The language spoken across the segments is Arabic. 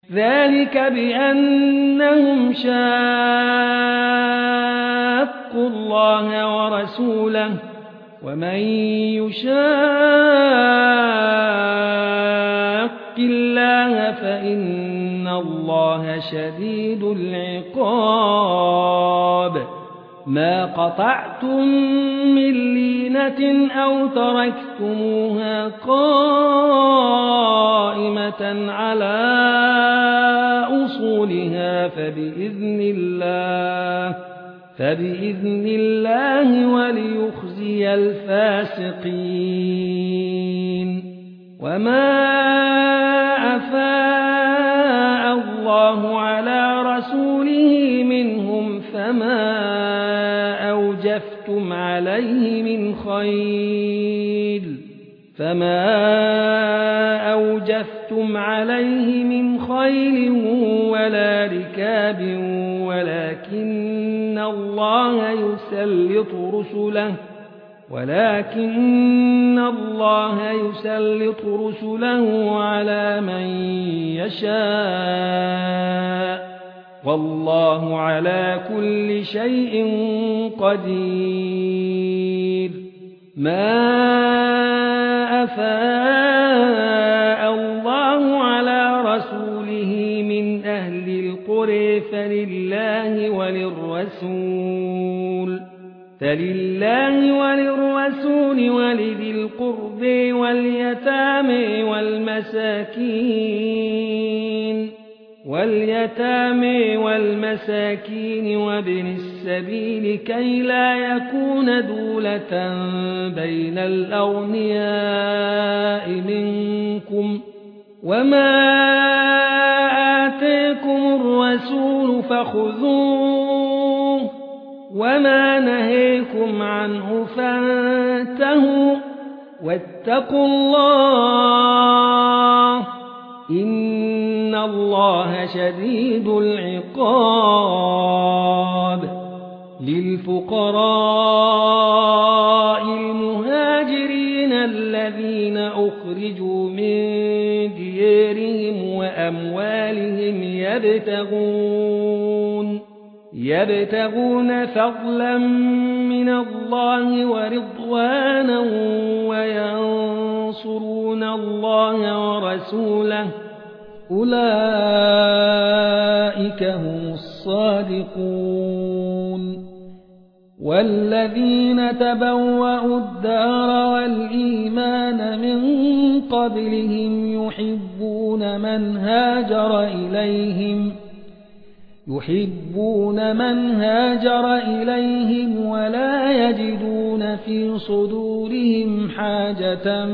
ذلك بأنهم شاقوا الله ورسوله ومن يشاق الله فإن الله شديد العقاب ما قطعتم من لينة أو تركتموها قائمة على أصولها فبإذن الله وليخزي الفاسقين وما أفاء الله على رسوله منهم فما أوجفتم عليه من خيل ولا ركاب ولكن الله يسلط رسله على من يشاء والله على كل شيء قدير ما أفاء الله على رسوله من أهل القرى فلله وللرسول ولذي القرب واليتامى والمساكين وابن السبيل كي لا يكون دولة بين الأغنياء منكم وما آتاكم الرسول فخذوه وما نهيكم عنه فانتهوا واتقوا الله إن الله شديد العقاب للفقراء المهاجرين الذين أخرجوا من ديارهم وأموالهم يبتغون فضلا من الله ورضوانا وينصرون الله ورسوله أولئك هم الصادقون والذين تبوأوا الدار والإيمان من قبلهم يحبون من هاجر إليهم ولا يجدون في صدورهم حاجة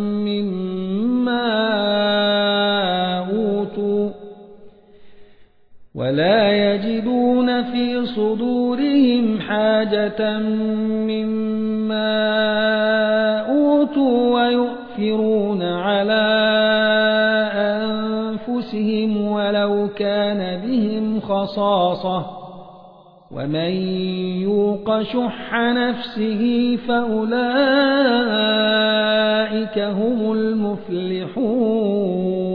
مما أوتوا ويؤثرون على أنفسهم ولو كان بهم خصاصة ومن يوق شح نفسه فأولئك هم المفلحون